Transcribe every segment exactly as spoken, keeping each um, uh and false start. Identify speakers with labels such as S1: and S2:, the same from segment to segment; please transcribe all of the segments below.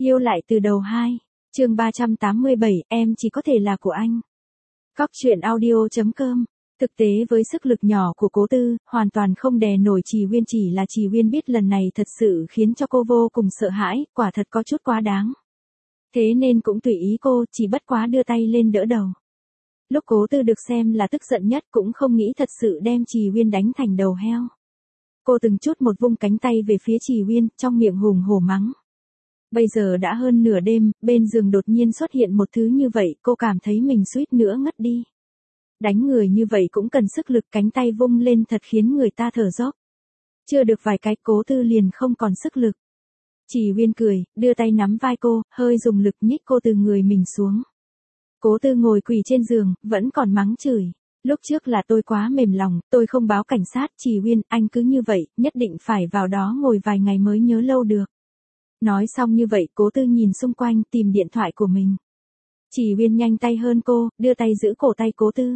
S1: Yêu lại từ đầu hai, chương ba trăm tám mươi bảy, em chỉ có thể là của anh. Cóc truyện audio chấm com. Thực tế với sức lực nhỏ của Cố Tư, hoàn toàn không đè nổi Trì Uyên, chỉ là Trì Uyên biết lần này thật sự khiến cho cô vô cùng sợ hãi, quả thật có chút quá đáng. Thế nên cũng tùy ý cô, chỉ bất quá đưa tay lên đỡ đầu. Lúc Cố Tư được xem là tức giận nhất cũng không nghĩ thật sự đem Trì Uyên đánh thành đầu heo. Cô từng chút một vung cánh tay về phía Trì Uyên, trong miệng hùng hổ mắng. Bây giờ đã hơn nửa đêm, bên giường đột nhiên xuất hiện một thứ như vậy, cô cảm thấy mình suýt nữa ngất đi. Đánh người như vậy cũng cần sức lực, cánh tay vung lên thật khiến người ta thở dốc. Chưa được vài cái, Cố Tư liền không còn sức lực. Trì Uyên cười, đưa tay nắm vai cô, hơi dùng lực nhích cô từ người mình xuống. Cố Tư ngồi quỳ trên giường, vẫn còn mắng chửi. Lúc trước là tôi quá mềm lòng, tôi không báo cảnh sát. Trì Uyên, anh cứ như vậy, nhất định phải vào đó ngồi vài ngày mới nhớ lâu được. Nói xong như vậy, Cố Tư nhìn xung quanh tìm điện thoại của mình. Trì Uyên nhanh tay hơn cô, đưa tay giữ cổ tay Cố Tư.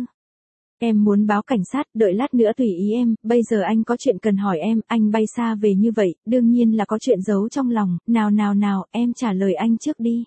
S1: Em muốn báo cảnh sát, đợi lát nữa tùy ý em, bây giờ anh có chuyện cần hỏi em, anh bay xa về như vậy, đương nhiên là có chuyện giấu trong lòng, nào nào nào, em trả lời anh trước đi.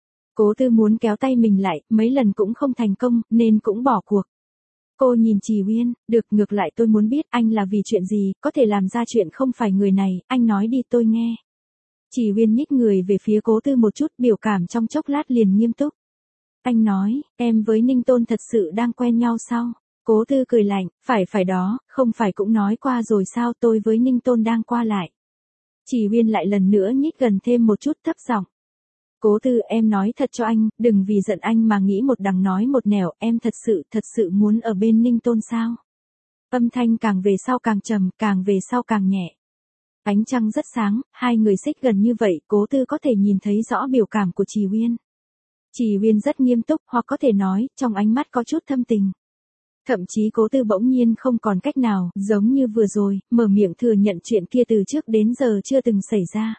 S1: Cố Tư muốn kéo tay mình lại, mấy lần cũng không thành công, nên cũng bỏ cuộc. Cô nhìn Trì Uyên, được, ngược lại tôi muốn biết anh là vì chuyện gì, có thể làm ra chuyện không phải người này, anh nói đi tôi nghe. Trì Uyên nhích người về phía Cố Tư một chút, biểu cảm trong chốc lát liền nghiêm túc. Anh nói, em với Ninh Tôn thật sự đang quen nhau sao? Cố Tư cười lạnh, phải phải đó, không phải cũng nói qua rồi sao, tôi với Ninh Tôn đang qua lại. Trì Uyên lại lần nữa nhích gần thêm một chút, thấp giọng. Cố Tư, em nói thật cho anh, đừng vì giận anh mà nghĩ một đằng nói một nẻo, em thật sự, thật sự muốn ở bên Ninh Tôn sao? Âm thanh càng về sau càng trầm, càng về sau càng nhẹ. Ánh trăng rất sáng, hai người xích gần như vậy, Cố Tư có thể nhìn thấy rõ biểu cảm của Trì Uyên. Trì Uyên rất nghiêm túc, hoặc có thể nói, trong ánh mắt có chút thâm tình. Thậm chí Cố Tư bỗng nhiên không còn cách nào, giống như vừa rồi, mở miệng thừa nhận chuyện kia từ trước đến giờ chưa từng xảy ra.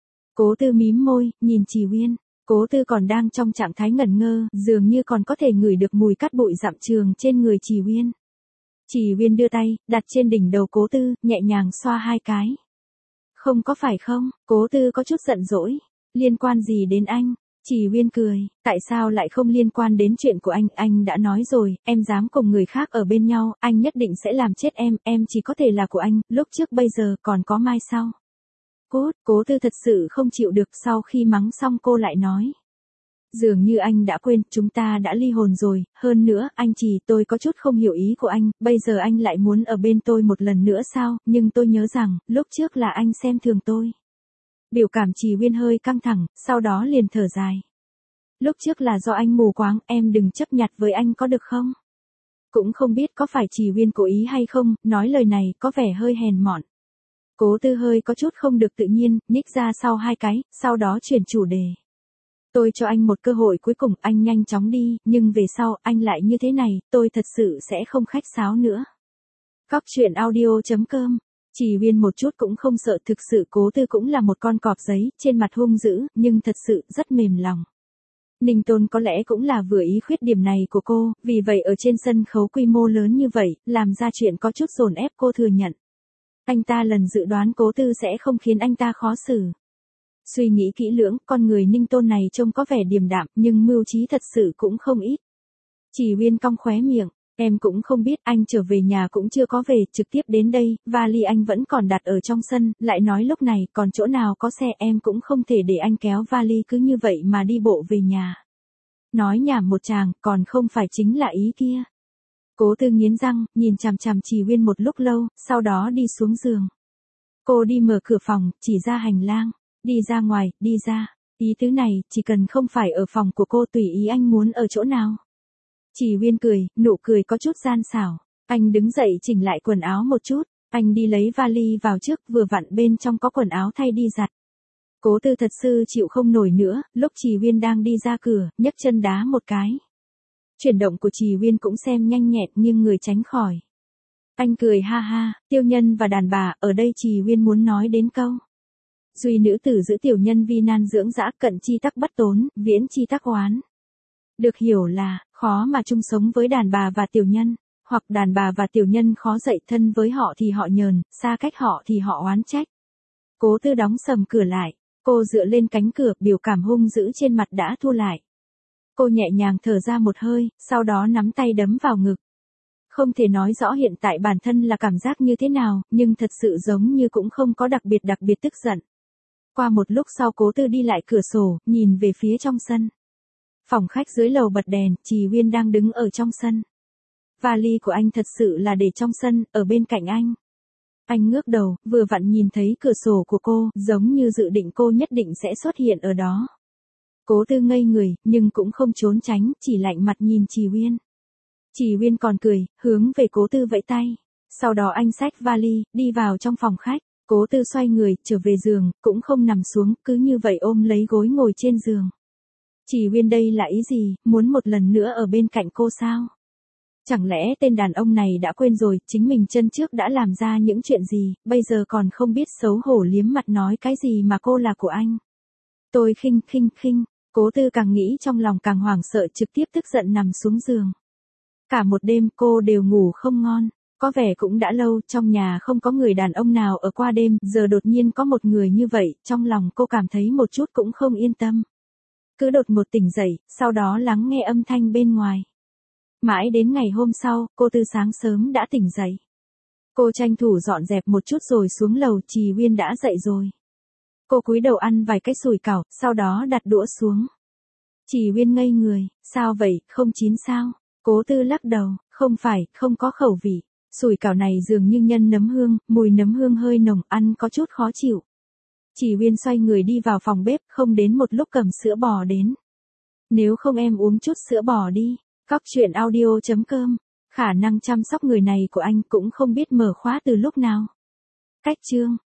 S1: Cố Tư mím môi, nhìn Trì Uyên. Cố Tư còn đang trong trạng thái ngẩn ngơ, dường như còn có thể ngửi được mùi cát bụi dặm trường trên người Trì Uyên. Trì Uyên đưa tay, đặt trên đỉnh đầu Cố Tư, nhẹ nhàng xoa hai cái. Không có phải không? Cố Tư có chút giận dỗi. Liên quan gì đến anh? Trì Uyên cười, tại sao lại không liên quan đến chuyện của anh, anh đã nói rồi, em dám cùng người khác ở bên nhau, anh nhất định sẽ làm chết em, em chỉ có thể là của anh, lúc trước bây giờ còn có mai sau. Cốt, Cố Tư thật sự không chịu được, sau khi mắng xong cô lại nói. Dường như anh đã quên, chúng ta đã ly hôn rồi, hơn nữa, anh Trì, tôi có chút không hiểu ý của anh, bây giờ anh lại muốn ở bên tôi một lần nữa sao, nhưng tôi nhớ rằng, lúc trước là anh xem thường tôi. Biểu cảm Trì Uyên hơi căng thẳng, sau đó liền thở dài. Lúc trước là do anh mù quáng, em đừng chấp nhặt với anh có được không? Cũng không biết có phải Trì Uyên cố ý hay không, nói lời này có vẻ hơi hèn mọn. Cố Tư hơi có chút không được tự nhiên, nhích ra sau hai cái, sau đó chuyển chủ đề. Tôi cho anh một cơ hội cuối cùng, anh nhanh chóng đi, nhưng về sau, anh lại như thế này, tôi thật sự sẽ không khách sáo nữa. Cóc truyện audio chấm com. Trì Uyên một chút cũng không sợ, thực sự Cố Tư cũng là một con cọp giấy, trên mặt hung dữ, nhưng thật sự rất mềm lòng. Ninh Tôn có lẽ cũng là vừa ý khuyết điểm này của cô, vì vậy ở trên sân khấu quy mô lớn như vậy, làm ra chuyện có chút dồn ép cô thừa nhận. Anh ta lần dự đoán Cố Tư sẽ không khiến anh ta khó xử. Suy nghĩ kỹ lưỡng, con người Ninh Tôn này trông có vẻ điềm đạm, nhưng mưu trí thật sự cũng không ít. Trì Uyên cong khóe miệng, em cũng không biết, anh trở về nhà cũng chưa có về, trực tiếp đến đây, vali anh vẫn còn đặt ở trong sân, lại nói lúc này, còn chỗ nào có xe, em cũng không thể để anh kéo vali cứ như vậy mà đi bộ về nhà. Nói nhảm một tràng, còn không phải chính là ý kia. Cố Tư nghiến răng, nhìn chằm chằm Trì Uyên một lúc lâu, sau đó đi xuống giường. Cô đi mở cửa phòng, chỉ ra hành lang. Đi ra ngoài, đi ra. Ý tứ này, chỉ cần không phải ở phòng của cô, tùy ý anh muốn ở chỗ nào. Trì Uyên cười, nụ cười có chút gian xảo. Anh đứng dậy chỉnh lại quần áo một chút. Anh đi lấy vali vào trước, vừa vặn bên trong có quần áo thay đi giặt. Cố Tư thật sự chịu không nổi nữa, lúc Trì Uyên đang đi ra cửa, nhấc chân đá một cái. Chuyển động của Trì Uyên cũng xem nhanh nhẹn, nhưng người tránh khỏi. Anh cười ha ha, tiêu nhân và đàn bà, ở đây Trì Uyên muốn nói đến câu. Duy nữ tử giữ tiểu nhân vi nan dưỡng dã, cận chi tắc bất tốn, viễn chi tắc oán. Được hiểu là, khó mà chung sống với đàn bà và tiểu nhân, hoặc đàn bà và tiểu nhân khó dậy thân với họ thì họ nhờn, xa cách họ thì họ oán trách. Cố Tư đóng sầm cửa lại. Cô dựa lên cánh cửa, biểu cảm hung dữ trên mặt đã thu lại. Cô nhẹ nhàng thở ra một hơi, sau đó nắm tay đấm vào ngực. Không thể nói rõ hiện tại bản thân là cảm giác như thế nào, nhưng thật sự giống như cũng không có đặc biệt đặc biệt tức giận. Qua một lúc sau Cố Tư đi lại cửa sổ, nhìn về phía trong sân. Phòng khách dưới lầu bật đèn, Trì Uyên đang đứng ở trong sân. Vali của anh thật sự là để trong sân, ở bên cạnh anh. Anh ngước đầu, vừa vặn nhìn thấy cửa sổ của cô, giống như dự định cô nhất định sẽ xuất hiện ở đó. Cố Tư ngây người, nhưng cũng không trốn tránh, chỉ lạnh mặt nhìn Trì Uyên. Trì Uyên còn cười, hướng về Cố Tư vẫy tay. Sau đó anh xách vali, đi vào trong phòng khách. Cố Tư xoay người, trở về giường, cũng không nằm xuống, cứ như vậy ôm lấy gối ngồi trên giường. Trì Uyên đây là ý gì, muốn một lần nữa ở bên cạnh cô sao? Chẳng lẽ tên đàn ông này đã quên rồi, chính mình chân trước đã làm ra những chuyện gì, bây giờ còn không biết xấu hổ liếm mặt nói cái gì mà cô là của anh. Tôi khinh khinh khinh, Cố Tư càng nghĩ trong lòng càng hoảng sợ, trực tiếp tức giận nằm xuống giường. Cả một đêm cô đều ngủ không ngon, có vẻ cũng đã lâu, trong nhà không có người đàn ông nào ở qua đêm, giờ đột nhiên có một người như vậy, trong lòng cô cảm thấy một chút cũng không yên tâm. Cứ đột một tỉnh dậy, sau đó lắng nghe âm thanh bên ngoài. Mãi đến ngày hôm sau, cô từ sáng sớm đã tỉnh dậy. Cô tranh thủ dọn dẹp một chút rồi xuống lầu, Trì Uyên đã dậy rồi. Cô cúi đầu ăn vài cái sủi cảo, sau đó đặt đũa xuống. Trì Uyên ngây người, sao vậy, không chín sao? Cố Tư lắc đầu, không phải, không có khẩu vị. Sủi cảo này dường như nhân nấm hương, mùi nấm hương hơi nồng, ăn có chút khó chịu. Trì Uyên xoay người đi vào phòng bếp, không đến một lúc cầm sữa bò đến. Nếu không em uống chút sữa bò đi. Cóc truyện audio chấm com. Khả năng chăm sóc người này của anh cũng không biết mở khóa từ lúc nào. Cách chương